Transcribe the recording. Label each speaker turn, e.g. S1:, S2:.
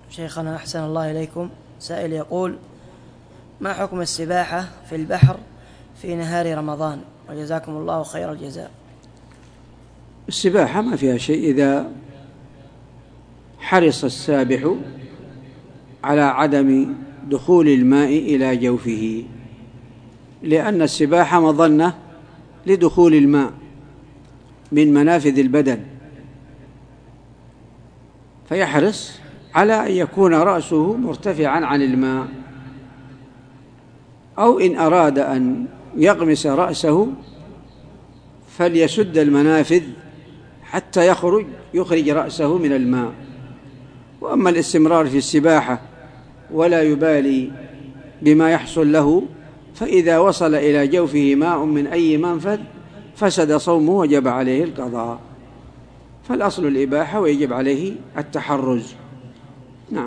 S1: شيخنا أحسن الله إليكم، سائل يقول: ما حكم السباحة في البحر في نهار رمضان؟ وجزاكم الله خير الجزاء.
S2: السباحة ما فيها شيء إذا حرص السابح على عدم دخول الماء إلى جوفه، لأن السباحة مظنة لدخول الماء من منافذ البدن، فيحرص على أن يكون رأسه مرتفعا عن الماء، أو إن أراد أن يغمس رأسه فليسد المنافذ حتى يخرج رأسه من الماء. وأما الاستمرار في السباحة ولا يبالي بما يحصل له، فإذا وصل إلى جوفه ماء من أي منفذ فسد صومه وجب عليه القضاء، فالأصل الإباحة ويجب عليه التحرز.